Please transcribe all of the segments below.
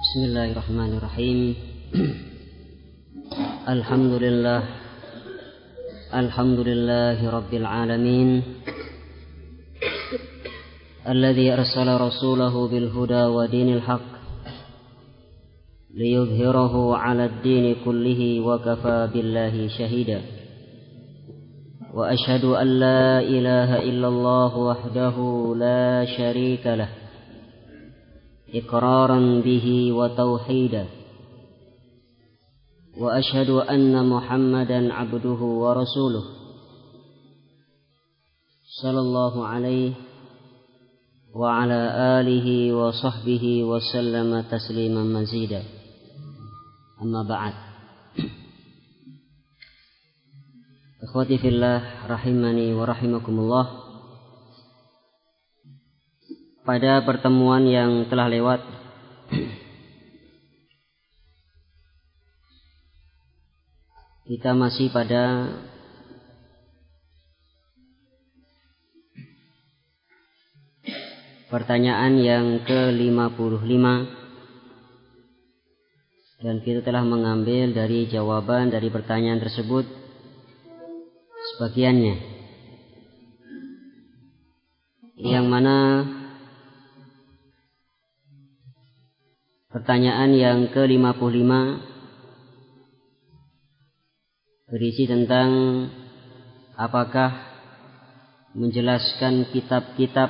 Bismillahirrahmanirrahim. Alhamdulillahi rabbil alamin. Alladzi arsala rasulahu bil huda wa dinil haqq liyudhhirahu 'alad dini kullihi wa kafa billahi shahida. Wa asyhadu an la ilaha illallah wahdahu la syarika lah, iqraran bihi wa tauhida. Wa asyhadu anna Muhammadan abduhu wa rasuluh sallallahu alaihi wa ala alihi wa sahbihi wa sallama tasliman mazida. Amma ba'd. Ikhwati fillah rahimani wa rahimakumullah. Pada pertemuan yang telah lewat kita masih pada pertanyaan yang ke-55 dan kita telah mengambil dari jawaban dari pertanyaan tersebut sebagiannya, yang mana pertanyaan yang ke-55 berisi tentang apakah menjelaskan kitab-kitab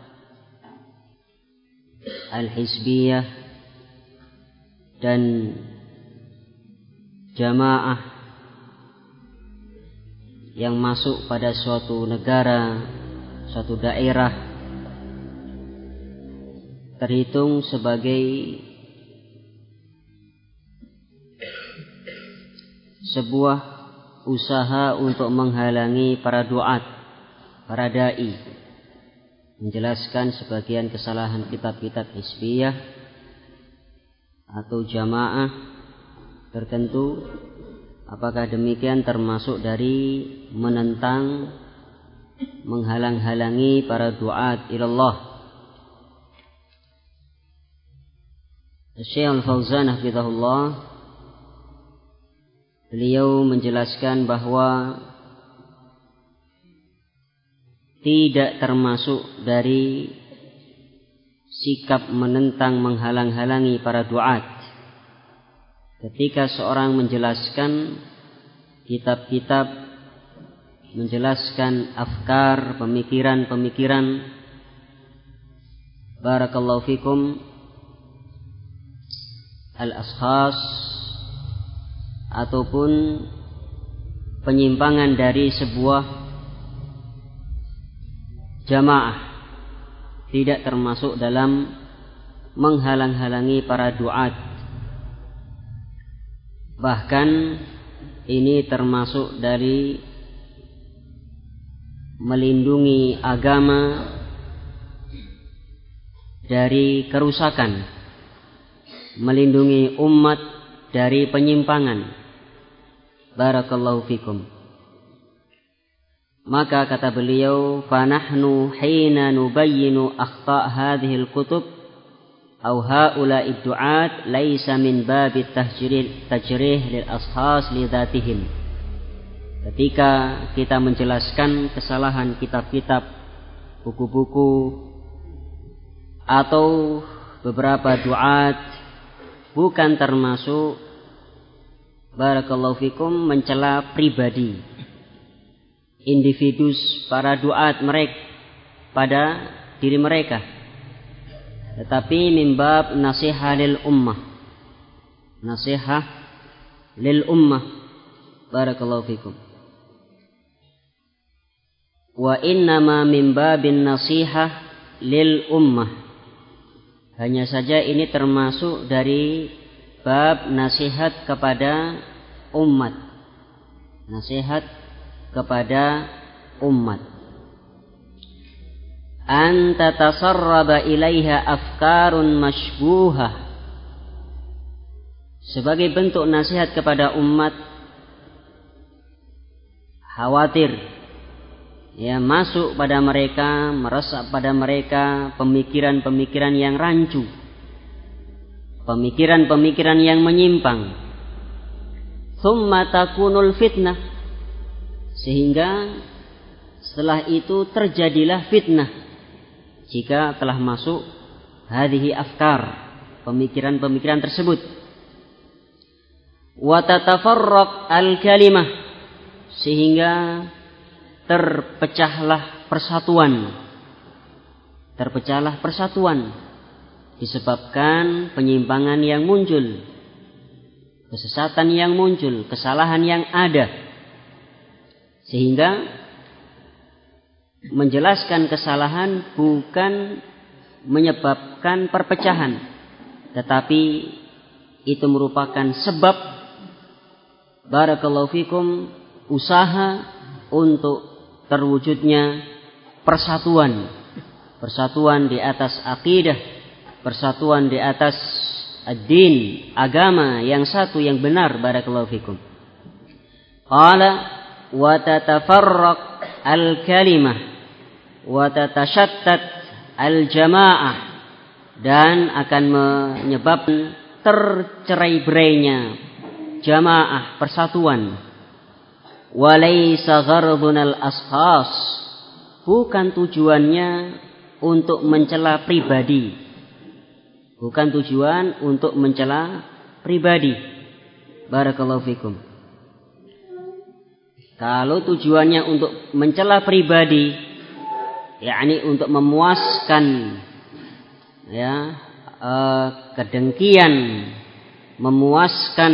al-hizbiyah dan jamaah yang masuk pada suatu negara, suatu daerah terhitung sebagai sebuah usaha untuk menghalangi para duat, para dai, menjelaskan sebagian kesalahan kitab-kitab hizbiyah atau jamaah tertentu. Apakah demikian termasuk dari menentang, menghalang-halangi para duat ilallah? Syekh Al-Fauzan hafizahullah, beliau menjelaskan bahwa tidak termasuk dari sikap menentang, menghalang-halangi para duat ketika seorang menjelaskan kitab-kitab, menjelaskan afkar, pemikiran-pemikiran, barakallahu fikum, al-ashkhas, ataupun penyimpangan dari sebuah jamaah, tidak termasuk dalam menghalang-halangi para duat. Bahkan ini termasuk dari melindungi agama dari kerusakan, melindungi umat dari penyimpangan. Barakallahu fikum. Maka kata beliau, fanahnu hina nubayyinu akhta' hadhil kutub aw haula'i du'at laisa min babit tajrih lil ashas li dzatihim. Ketika kita menjelaskan kesalahan kitab-kitab, buku-buku atau beberapa du'at, bukan termasuk, barakallahu fikum, mencela pribadi, individu para du'at mereka pada diri mereka, tetapi min bab nasihah lil ummah, nasihah lil ummah. Barakallahu fikum. Wa innama min babin nasihah lil ummah, hanya saja ini termasuk dari bab nasihat kepada umat, nasihat kepada umat. An tatasarraba ilaiha afkarun mashbuhah, sebagai bentuk nasihat kepada umat, khawatir ya masuk pada mereka, meresap pada mereka pemikiran-pemikiran yang rancu, pemikiran-pemikiran yang menyimpang. Tsumma takunul fitnah, sehingga setelah itu terjadilah fitnah jika telah masuk hadhihi afkar, pemikiran-pemikiran tersebut. Wa tatafarraq al-kalimah, sehingga terpecahlah persatuan disebabkan penyimpangan yang muncul, kesesatan yang muncul, kesalahan yang ada, sehingga menjelaskan kesalahan bukan menyebabkan perpecahan, tetapi itu merupakan sebab, barakallahu fikum, usaha untuk terwujudnya persatuan di atas akidah, persatuan di atas ad-din, agama yang satu yang benar. Barakallahu fikum. Qala wa tatafarraq al-kalimah wa tatashattat al-jamaah, dan akan menyebabkan tercerai-berainya jamaah, persatuan. Walaysa ghardunal ashas, bukan tujuannya untuk mencela pribadi, bukan tujuan untuk mencela pribadi. Barakallahu fikum. Kalau tujuannya untuk mencela pribadi, yakni untuk memuaskan kedengkian, memuaskan,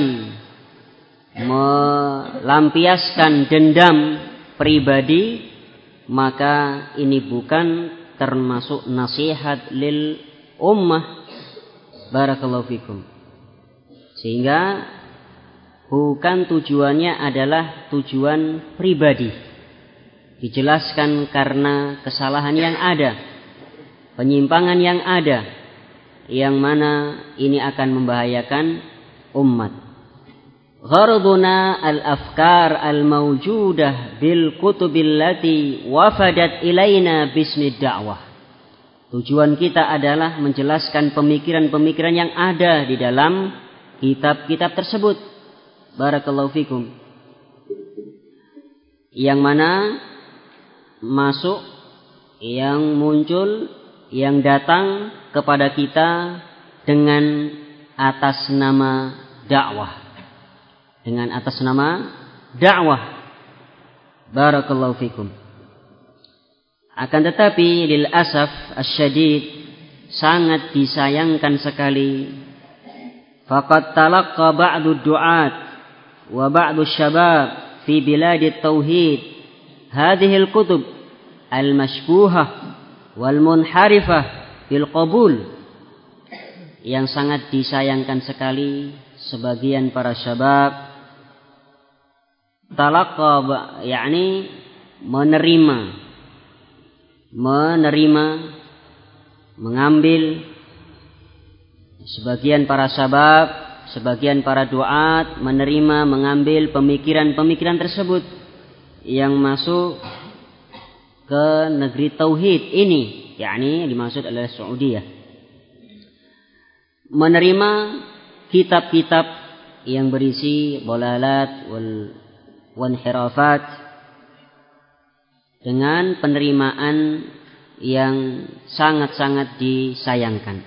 melampiaskan dendam pribadi, maka ini bukan termasuk nasihat lil ummah. Barakallahu fikum. Sehingga bukan tujuannya adalah tujuan pribadi. Dijelaskan karena kesalahan yang ada, penyimpangan yang ada, yang mana ini akan membahayakan umat. Gharduna al-afkar al-mawjudah bil kutubil lati wafadat ilaina bismid da'wah. Tujuan kita adalah menjelaskan pemikiran-pemikiran yang ada di dalam kitab-kitab tersebut. Barakallahu fikum. Yang mana masuk, yang muncul, yang datang kepada kita dengan atas nama dakwah. Dengan atas nama dakwah. Barakallahu fikum. Akan tetapi lil asaf asyadid, sangat disayangkan sekali, faqad talaqqa ba'du du'at wa ba'du syabab fi biladit tauhid hadhihi al-kutub al-mashbuhah wal munharifah bil qabul. Yang sangat disayangkan sekali, sebagian para syabab talaqqa, yakni menerima, mengambil, sebagian para syabab, sebagian para duat menerima, mengambil pemikiran-pemikiran tersebut yang masuk ke negeri tauhid ini, yakni dimaksud adalah Saudiyah. Menerima kitab-kitab yang berisi dhalalat wal hirafat dengan penerimaan yang sangat-sangat disayangkan.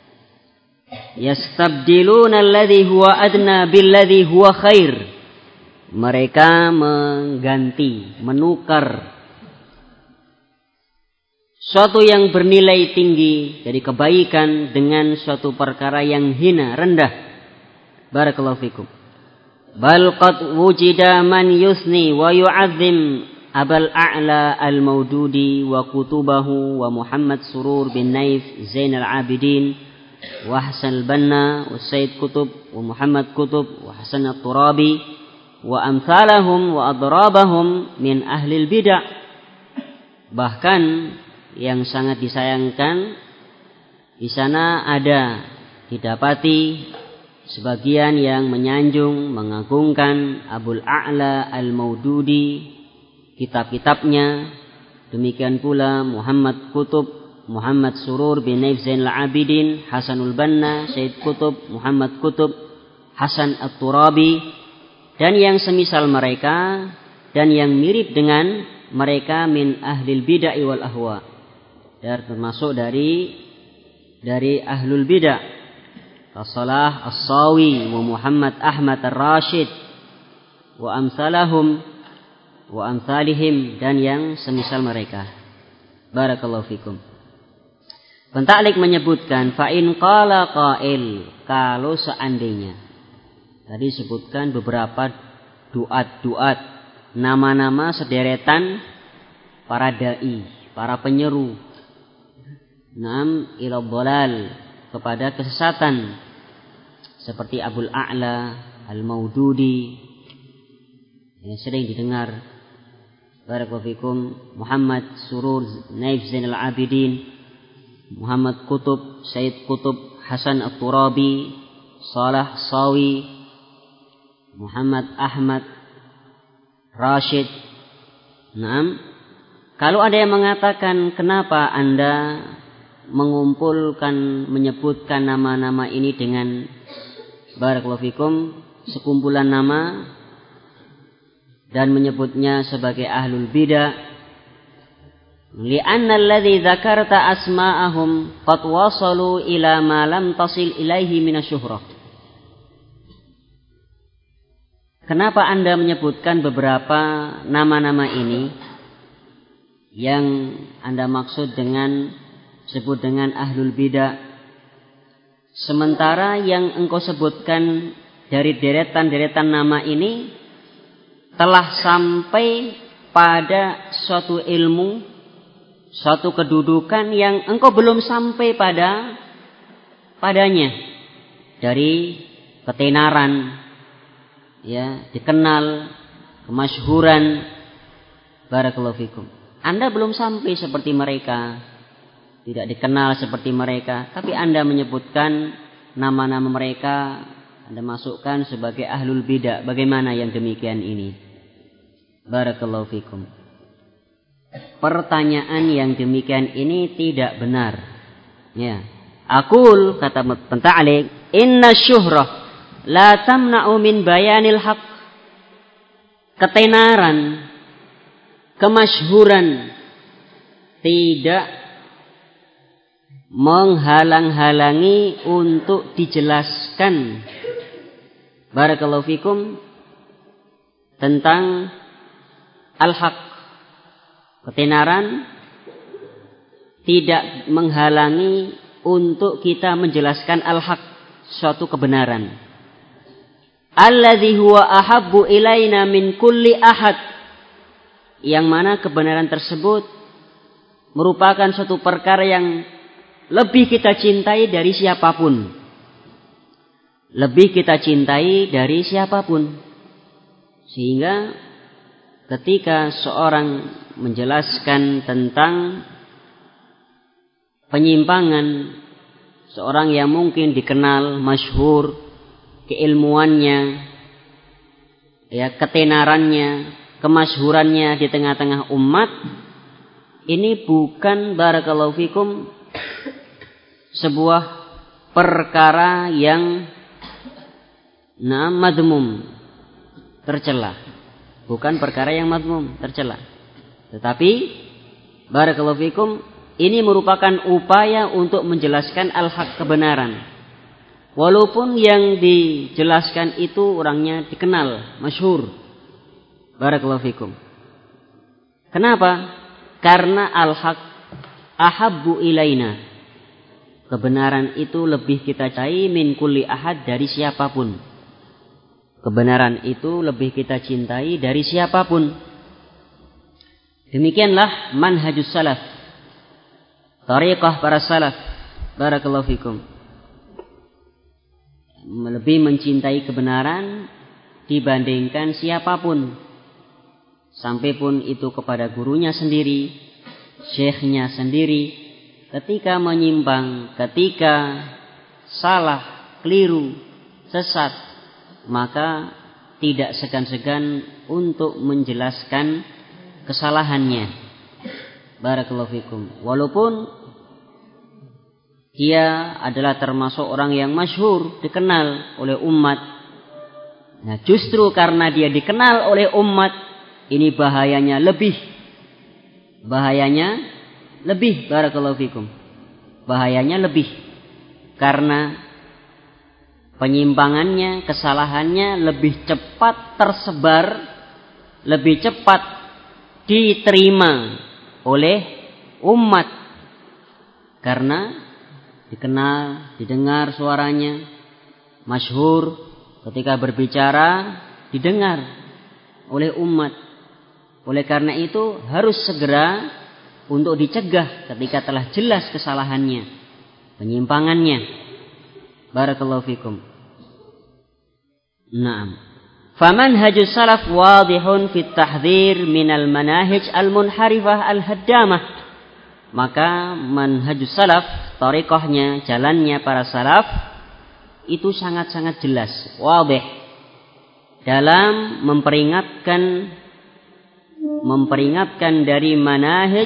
Yastabdiluna alladhi huwa adna billadhi huwa khair. Mereka mengganti, menukar suatu yang bernilai tinggi dari kebaikan dengan suatu perkara yang hina, rendah. Barakallahu fikum. Bal qad wujida man yusni wa yu'azzim Abul A'la al-Maududi wa kutubahu wa Muhammad Surur bin Naif Zainal Abidin wa Hasan al-Banna wa Sayyid Kutub wa Muhammad Kutub wa Hasan al-Turabi wa amsalahum wa adrabahum min ahli al-bid'ah. Bahkan yang sangat disayangkan, di sana ada didapati sebagian yang menyanjung, mengagungkan Abul A'la al-Maududi, kitab-kitabnya, demikian pula Muhammad Kutub, Muhammad Surur bin Naif Zainal Abidin, Hasanul Banna, Syed Qutb, Muhammad Qutb, Hasan At-Turabi, dan yang semisal mereka dan yang mirip dengan mereka min ahlil bid'ah wal ahwa, dan termasuk dari ahlul bid'ah, As-Salah As-Sawi wa Muhammad Ahmad Ar-Rashid wa amsalahum wa amsalihim, dan yang semisal mereka. Barakallahu fikum. Pentaklik menyebutkan fa in qala qail, kalau seandainya, tadi sebutkan beberapa duat nama-nama sederetan para dai, para penyeru ila dhalal, kepada kesesatan, seperti Abul A'la Al-Maududi yang sering didengar. Barakallahu fikum. Muhammad Surur Naif Zainal Abidin, Muhammad Qutb, Syed Qutb, Hasan At-Turabi, Salah Sawi, Muhammad Ahmad Rashid. Kalau ada yang mengatakan, kenapa Anda menyebutkan nama-nama ini dengan barakallahu fikum sekumpulan nama dan menyebutnya sebagai ahlul bidah? Li'anna alladhi dzakarta asma'ahum qad wasalu ila ma lam tasil ilaihi minasyuhrah. Kenapa Anda menyebutkan beberapa nama-nama ini yang Anda maksud sebut dengan ahlul bidah, sementara yang engkau sebutkan dari deretan-deretan nama ini telah sampai pada suatu ilmu, suatu kedudukan yang engkau belum sampai padanya, dari ketenaran, ya, dikenal, kemasyhuran. Barakallahu fikum. Anda belum sampai seperti mereka, tidak dikenal seperti mereka, tapi Anda menyebutkan nama-nama mereka, Anda masukkan sebagai ahlul bidah. Bagaimana yang demikian ini? Barakallahu fikum. Pertanyaan yang demikian ini tidak benar. Ya. Aqul, kata pentaklik, inna syuhrah la tamna'u min bayanil haq. Ketenaran, kemasyhuran tidak menghalang-halangi untuk dijelaskan, barakallahu fikum, tentang al-haq. Ketenaran tidak menghalangi untuk kita menjelaskan al-haq, suatu kebenaran. Alladzi huwa ahabbu ilaina min kulli ahad, yang mana kebenaran tersebut merupakan suatu perkara yang lebih kita cintai dari siapapun. Lebih kita cintai dari siapapun. Sehingga ketika seorang menjelaskan tentang penyimpangan seorang yang mungkin dikenal, masyhur, keilmuannya, ya, ketenarannya, kemasyhurannya di tengah-tengah umat, ini bukan, barakallahu fikum, sebuah perkara yang madmum, tercela. Bukan perkara yang madmum, tercela. Tetapi barakallahu fikum, ini merupakan upaya untuk menjelaskan al-haq, kebenaran. Walaupun yang dijelaskan itu orangnya dikenal, masyhur. Barakallahu fikum. Kenapa? Karena al-haq ahabbu ilaina. Kebenaran itu lebih kita cintai min kulli ahad, dari siapapun. Kebenaran itu lebih kita cintai dari siapapun. Demikianlah manhajus salaf, tariqah para salaf. Barakallahu fikum. Lebih mencintai kebenaran dibandingkan siapapun. Sampai pun itu kepada gurunya sendiri, syekhnya sendiri. Ketika menyimpang, ketika salah, keliru, sesat, maka tidak segan-segan untuk menjelaskan kesalahannya. Barakallahu fikum. Walaupun Dia adalah termasuk orang yang masyhur, dikenal oleh umat. Nah, justru karena dia dikenal oleh umat, ini bahayanya lebih. Barakallahu fikum. Bahayanya lebih. Karena penyimpangannya, kesalahannya lebih cepat tersebar, lebih cepat diterima oleh umat. Karena dikenal, didengar suaranya, masyhur, ketika berbicara didengar oleh umat. Oleh karena itu harus segera untuk dicegah ketika telah jelas kesalahannya, penyimpangannya. Barakallahu fikum. Naam. Famanhajus salaf wadihun fit tahdhir minal manahij al-munharifah al-haddamah. Maka manhajus salaf, thariqahnya, jalannya para salaf itu sangat-sangat jelas, wadih dalam memperingatkan dari manhaj,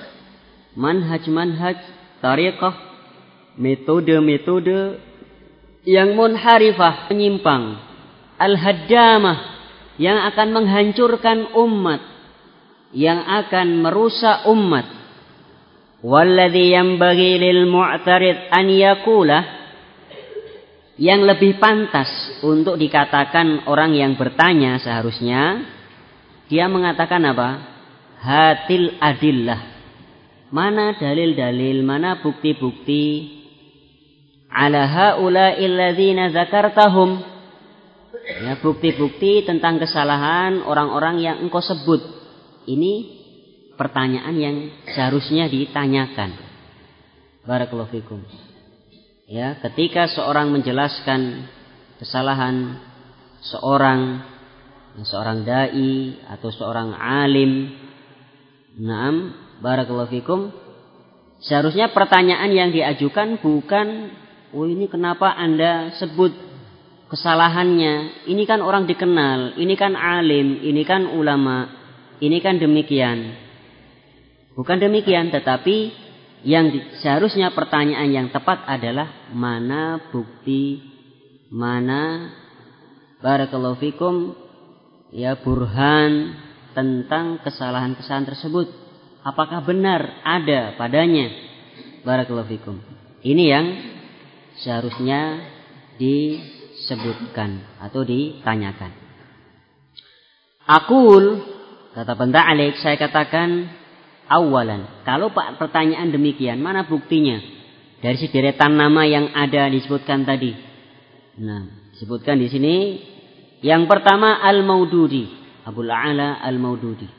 thariqah, metode-metode yang munharifah, menyimpang, al-haddamah, yang akan menghancurkan umat, yang akan merusak umat. Walladhi yanbaghi lil mu'tarid an yaqula, yang lebih pantas untuk dikatakan orang yang bertanya seharusnya dia mengatakan apa? Hatil adillah. Mana dalil-dalil, mana bukti-bukti ala haula'il ladzina dzakartahum. Ya, bukti-bukti tentang kesalahan orang-orang yang engkau sebut. Ini pertanyaan yang seharusnya ditanyakan. Barakallahu fikum. Ya, ketika seorang menjelaskan kesalahan seorang dai atau seorang alim, naam, barakallahu fikum, seharusnya pertanyaan yang diajukan bukan, oh ini kenapa Anda sebut kesalahannya? Ini kan orang dikenal, ini kan alim, ini kan ulama, ini kan demikian. Bukan demikian, tetapi yang seharusnya pertanyaan yang tepat adalah mana bukti, mana barakallahu fikum, ya, burhan tentang kesalahan-kesalahan tersebut. Apakah benar ada padanya? Barakallahu fikum. Ini yang seharusnya disebutkan atau ditanyakan. Aqul, kata Banta'alik, saya katakan awalan, kalau pertanyaan demikian, mana buktinya? Dari sederetan nama yang ada disebutkan tadi. Nah, disebutkan di sini yang pertama Al-Maududi, Abul A'la Al-Maududi.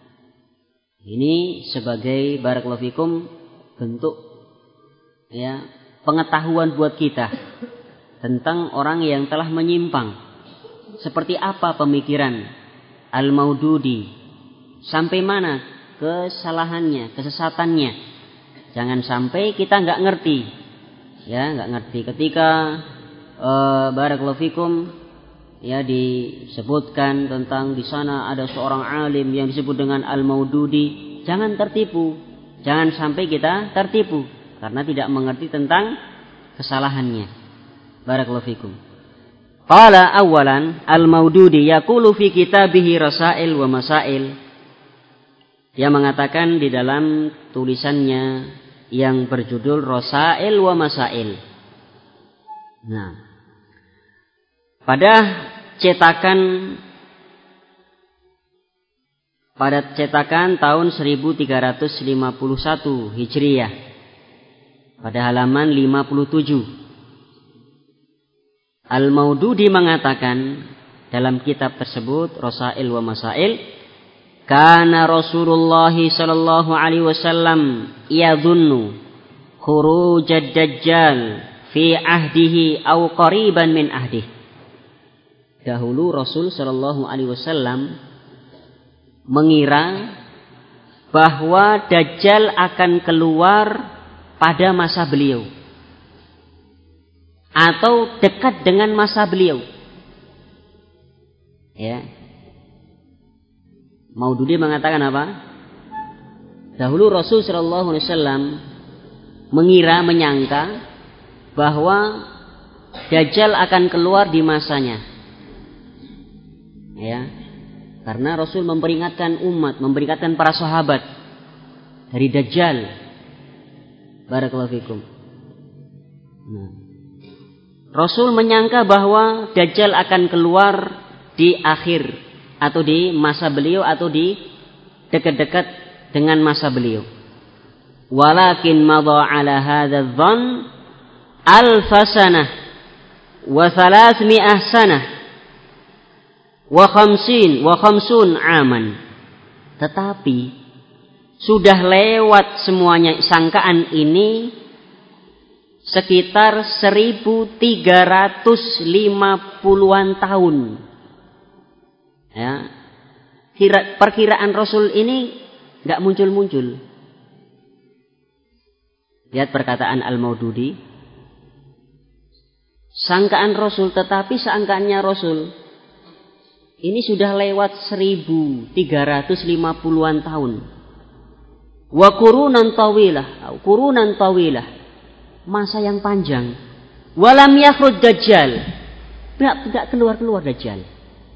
Ini sebagai barakallahu fikum bentuk, ya, pengetahuan buat kita tentang orang yang telah menyimpang. Seperti apa pemikiran Al-Maududi? Sampai mana kesalahannya, kesesatannya? Jangan sampai kita nggak ngerti, ya, nggak ngerti ketika barakallahu fikum, ya, disebutkan tentang di sana ada seorang alim yang disebut dengan Al-Maududi. Jangan tertipu, jangan sampai kita tertipu karena tidak mengerti tentang kesalahannya. Barakallahu fikum. Qala awalan Al-Maududi yaqulu fi kitabihi Rasail wa Masail. Dia mengatakan di dalam tulisannya yang berjudul Rasail wa Masail. Nah, pada cetakan tahun 1351 Hijriyah, pada halaman 57, Al-Maududi mengatakan dalam kitab tersebut Rasail wa Masail, kana Rasulullah sallallahu alaihi wasallam yadhunnu khurujad dajjal fi ahdihi aw qariban min ahdihi. Dahulu Rasul sallallahu alaihi wasallam mengira bahwa Dajjal akan keluar pada masa beliau atau dekat dengan masa beliau. Ya. Maududi mengatakan apa? Dahulu Rasul sallallahu alaihi wasallam menyangka bahwa Dajjal akan keluar di masanya. Ya. Karena Rasul memperingatkan umat, memperingatkan para sahabat dari Dajjal. Barakallahu fikum. Nah. Rasul menyangka bahwa Dajjal akan keluar di akhir atau di masa beliau atau di dekat-dekat dengan masa beliau. Walakin madha ala hadha dhann alfasanah wa 300 sanah wa 50 aman. Tetapi sudah lewat semuanya sangkaan ini sekitar 1350-an tahun. Ya. Perkiraan Rasul ini enggak muncul-muncul. Lihat perkataan Al-Maududi. Sangkaan Rasul, tetapi sangkaannya Rasul ini sudah lewat 1350-an tahun. Wa qurunan tawilah, masa yang panjang. Walam yakhruj Dajjal, tidak keluar Dajjal.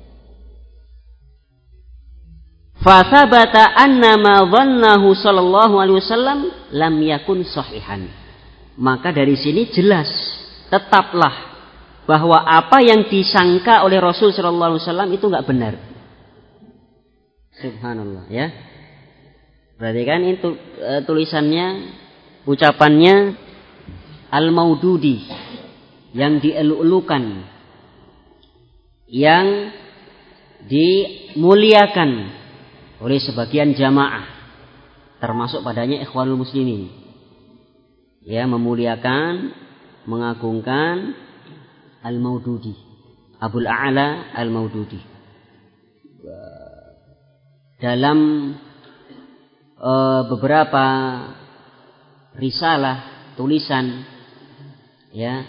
Fa thabata anna ma dhannahu sallallahu alaihi wasallam lam yakun sahihan. Maka dari sini jelas, tetaplah bahwa apa yang disangka oleh Rasul sallallahu alaihi wasallam itu enggak benar. Subhanallah, ya. Berarti kan itu tulisannya, ucapannya Al-Maududi yang dielu-elukan, yang dimuliakan oleh sebagian jamaah, termasuk padanya Ikhwanul Muslimin. Ya, memuliakan, mengagungkan Al-Maududi, Abul A'la Al-Maududi. Dalam beberapa risalah, tulisan, ya,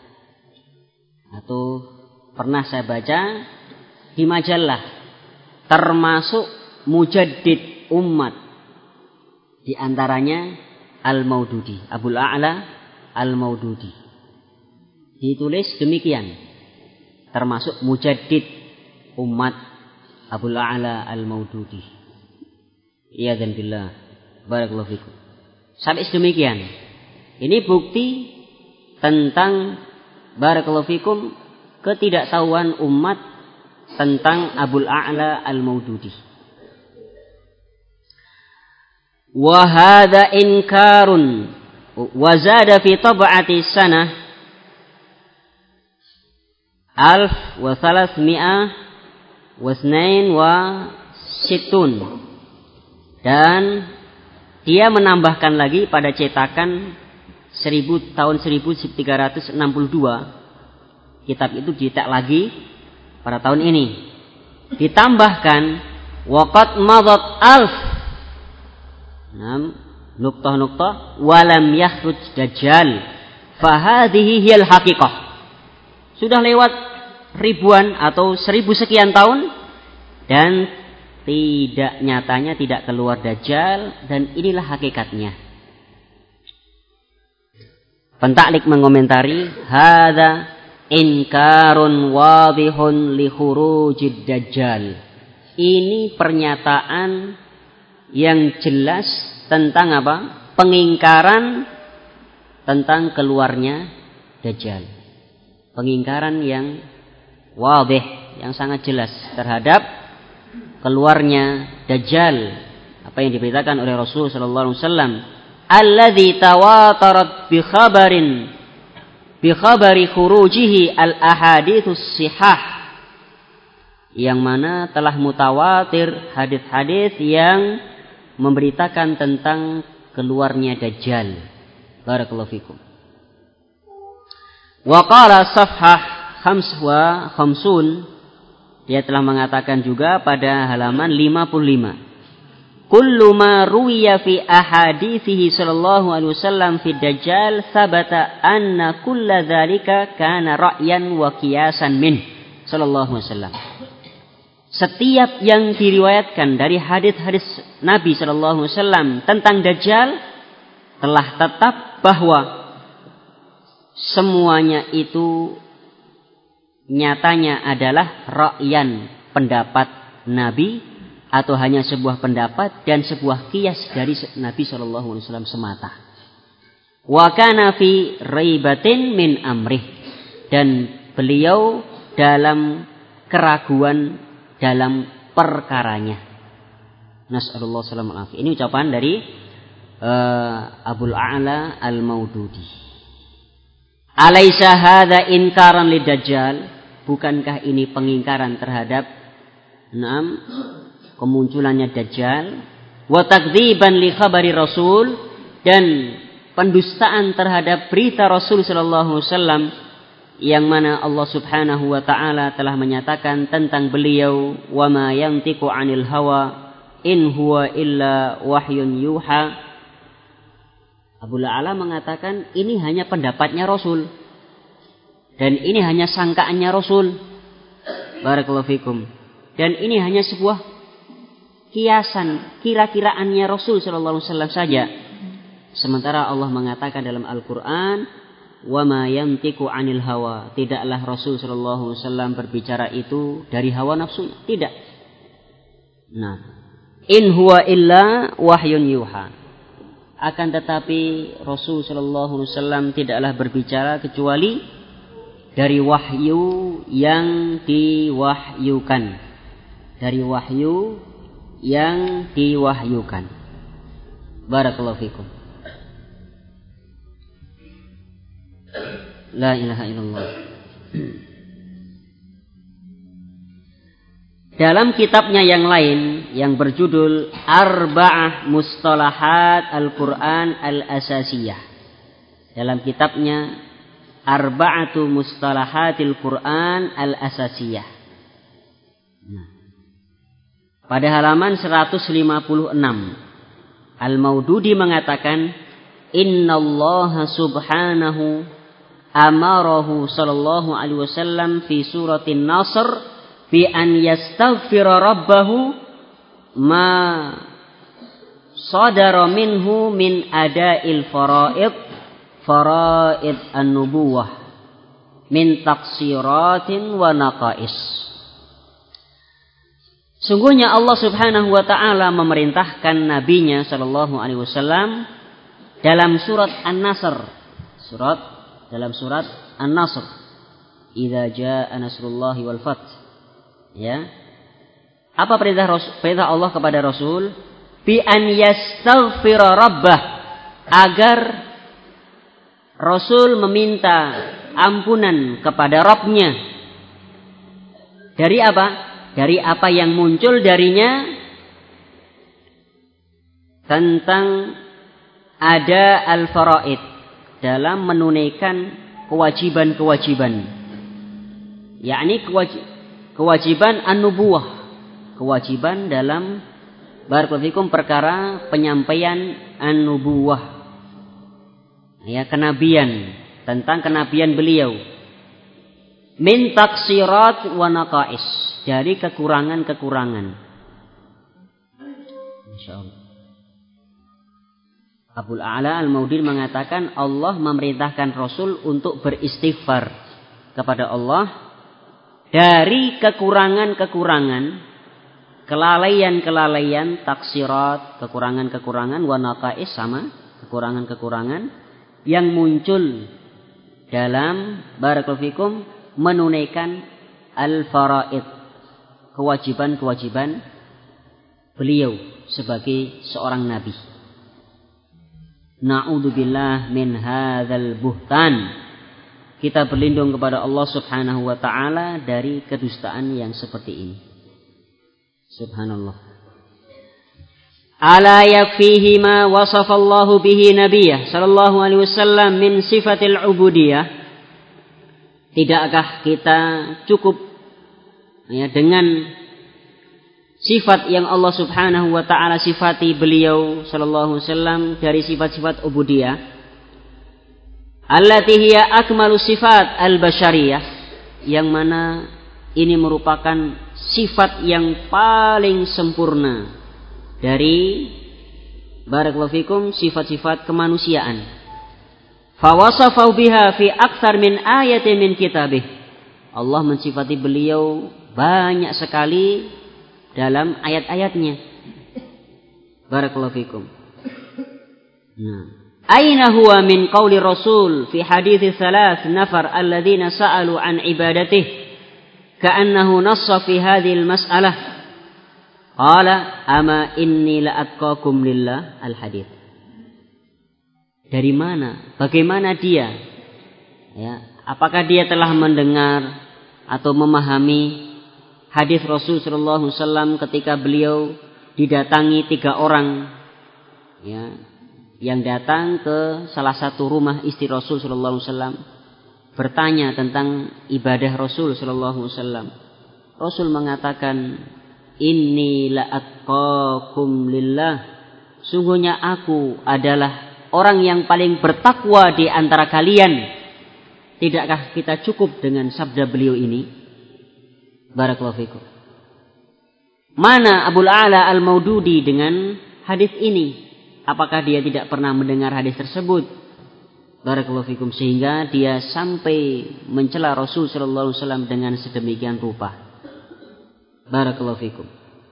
atau pernah saya baca di majalah, termasuk mujaddid umat, di antaranya Al-Maududi, Abul A'la Al-Maududi. Ditulis demikian, termasuk mujaddid umat Abul A'la Al-Maududi. Iyadzan billah. Barakallahu fikum. Sampai sedemikian. Ini bukti tentang barakallahu fikum ketidaktahuan umat tentang Abul A'la Al-Maududi. Wa hadza inkarun wa zada fi tab'ati sanah 1362 dan dia menambahkan lagi pada cetakan tahun 1362. Kitab itu dicetak lagi pada tahun ini. Ditambahkan waqad madat nuqtah walam yakhruj Dajjal fahadhihi hiyal haqiqah. Sudah lewat ribuan atau 1000 sekian tahun dan nyatanya tidak keluar Dajjal, dan inilah hakikatnya. Pentaklik mengomentari, hadza inkarun wadihun li khurujid Dajjal. Ini pernyataan yang jelas tentang apa? Pengingkaran tentang keluarnya Dajjal. Pengingkaran yang wadih, yang sangat jelas terhadap keluarnya Dajjal. Apa yang diberitakan oleh Rasul sallallahu alaihi wasallam, alladzi tawatarat bi khabari khurujihi al ahaditsus sihah, yang mana telah mutawatir hadis-hadis yang memberitakan tentang keluarnya Dajjal. Barakallahu fikum. Wa qala safhah 55, dia telah mengatakan juga pada halaman 55, kullu ma ruwiya fi ahadithihi sallallahu alaihi wasallam fi Dajjal sabata anna kulla dzalika kana ra'yan wa qiyasan min sallallahu alaihi wasallam. Setiap yang diriwayatkan dari hadis-hadis Nabi sallallahu alaihi wasallam tentang Dajjal telah tetap bahwa semuanya itu nyatanya adalah ra'yan, pendapat Nabi, atau hanya sebuah pendapat dan sebuah kias dari Nabi sallallahu alaihi wasallam semata. Wa kana fi raibatin min amrih, dan beliau dalam keraguan dalam perkaranya. Nas'alullah salamul afiyah. Ini ucapan dari Abul A'la Al-Maududi. Alaisa hadza inkaran lidajjal? Bukankah ini pengingkaran terhadap kemunculannya Dajjal? Wa takdziban li khabari Rasul, dan pendustaan terhadap berita Rasul sallallahu alaihi wasallam yang mana Allah Subhanahu wa taala telah menyatakan tentang beliau, wa ma yantiqu 'anil hawa in huwa illa wahyun yuha. Abu La'ala mengatakan ini hanya pendapatnya Rasul dan ini hanya sangkaannya Rasul. Barakallahu fikum. Dan ini hanya sebuah kiasan, kira-kiraannya Rasul sallallahu alaihi wasallam saja. Sementara Allah mengatakan dalam Al-Qur'an, wa ma yantiqu 'anil hawa, tidaklah Rasul sallallahu alaihi wasallam berbicara itu dari hawa nafsu, tidak. Nah, in huwa illa wahyun yuha. Akan tetapi Rasul sallallahu alaihi wasallam tidaklah berbicara kecuali dari wahyu yang diwahyukan. Dari wahyu yang diwahyukan. Barakallahu fikum. La ilaha illallah. Dalam kitabnya yang lain yang berjudul Arba'ah Mustalahat Al-Quran Al-Asasiyah. Dalam kitabnya Arba'atu Mustalahatil Quran Al-Asasiyah. Pada halaman 156, Al-Maududi mengatakan, Innallaha subhanahu amarahu sallallahu alaihi wasallam fi suratin Nasr bi an yastaghfira rabbahu ma sadara minhu min ada'il faraid an-nubuwah min taqsiratin wa naqais. Sungguhnya Allah Subhanahu wa taala memerintahkan nabinya sallallahu alaihi wasallam dalam surat An-Nasr, dalam surat An-Nasr, idza jaa nasrullahi wal fath. Ya. Apa perintah Allah kepada Rasul? Bi an yastaghfira rabbah, agar Rasul meminta ampunan kepada Rabbnya. Dari apa? Dari apa yang muncul darinya tentang ada al-faraid, dalam menunaikan kewajiban-kewajiban. Yakni kewajiban an-nubuwah, kewajiban dalam barakallahu fikum perkara penyampaian an-nubuwah, ya, kenabian, tentang kenabian beliau. Min taksirat wa naqais, dari kekurangan-kekurangan. Insyaallah. Abul A'la Al-Maududi mengatakan Allah memerintahkan Rasul untuk beristighfar kepada Allah dari kekurangan-kekurangan, kelalaian-kelalaian, taksirat, kekurangan-kekurangan, wa naqais, sama kekurangan-kekurangan yang muncul dalam barakallahu fikum menunaikan al-faraid, kewajiban-kewajiban beliau sebagai seorang nabi. Na'udzubillah min hadzal buhtan. Kita berlindung kepada Allah Subhanahu wa taala dari kedustaan yang seperti ini. Subhanallah. Ala yakfihi ma wasafallahu bihi nabiyyah sallallahu alaihi wasallam min sifatil ubudiyah. Tidakkah kita cukup ya dengan sifat yang Allah Subhanahu wa taala sifati beliau sallallahu alaihi wasallam dari sifat-sifat ubudiyah? Allati hiya akmalu sifat al-basyariyah, yang mana ini merupakan sifat yang paling sempurna dari barakallahu fikum sifat-sifat kemanusiaan. Fawasafahu biha fi aktsar min ayatin min kitabih. Allah mensifati beliau banyak sekali dalam ayat-ayatnya. Barakallahu fikum. Nah, aina huwa min qauli Rasul fi hadithi thalath nafar alladzina sa'alu an ibadatihi ka'annahu nassa fi hadhihi al-mas'alah. Qala ama inni la atqakum lillah al-hadits. Dari mana? Bagaimana dia? Ya, apakah dia telah mendengar atau memahami hadis Rasul sallallahu alaihi wasallam ketika beliau didatangi 3 orang, ya, yang datang ke salah satu rumah istri Rasul sallallahu alaihi wasallam bertanya tentang ibadah Rasul sallallahu alaihi wasallam. Rasul mengatakan, inni la atqakum lillah. Sungguhnya aku adalah orang yang paling bertakwa di antara kalian. Tidakkah kita cukup dengan sabda beliau ini? Barakallahu fikum. Mana Abul A'la Al-Maududi dengan hadis ini? Apakah dia tidak pernah mendengar hadis tersebut? Barakallahu fikum. Sehingga dia sampai mencela Rasul sallallahu alaihi wasallam dengan sedemikian rupa. Barakallahu fikum.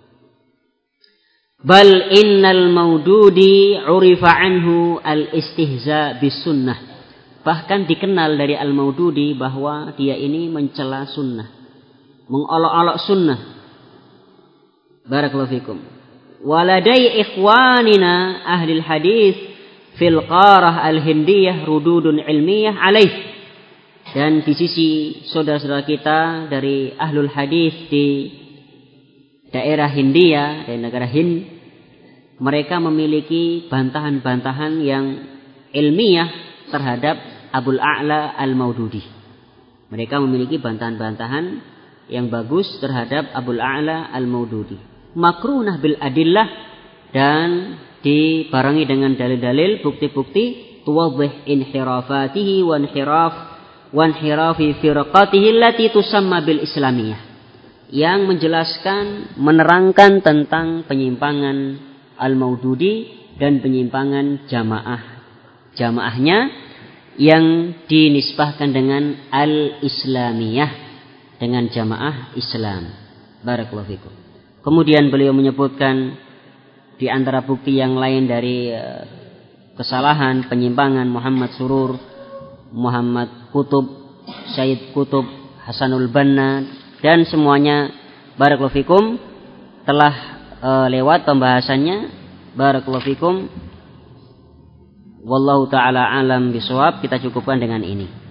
Bal innal Maududi urifa anhu al-istihza bis sunnah. Bahkan dikenal dari Al-Maududi bahwa dia ini mencela sunnah, mengolok-olok sunnah. Barakallahu fikum. Waladai ikhwanina ahli hadis fil qarah al-hindiyah rududun ilmiyah alaih. Dan di sisi saudara-saudara kita dari ahlul hadis di daerah Hindia, dari negara Hind, mereka memiliki bantahan-bantahan yang ilmiah terhadap Abul A'la Al-Maududi. Mereka memiliki bantahan-bantahan yang bagus terhadap Abul A'la Al-Maududi. Makrunah bil adillah, dan dibarengi dengan dalil-dalil, bukti-bukti tuwadhih inhirafatihi wa inhirafi firqatihi allati tusamma bil islamiyah, yang menjelaskan, menerangkan tentang penyimpangan Al-Maududi dan penyimpangan jamaahnya yang dinisbahkan dengan al-islamiyah, dengan jamaah Islam. Barakallahu fikum. Kemudian beliau menyebutkan di antara bukti yang lain dari kesalahan, penyimpangan Muhammad Surur, Muhammad Kutub, Syed Kutub, Hasanul Banna, dan semuanya, barakallahu fikum, telah lewat pembahasannya. Barakallahu fikum. Wallahu ta'ala alam bisawab. Kita cukupkan dengan ini.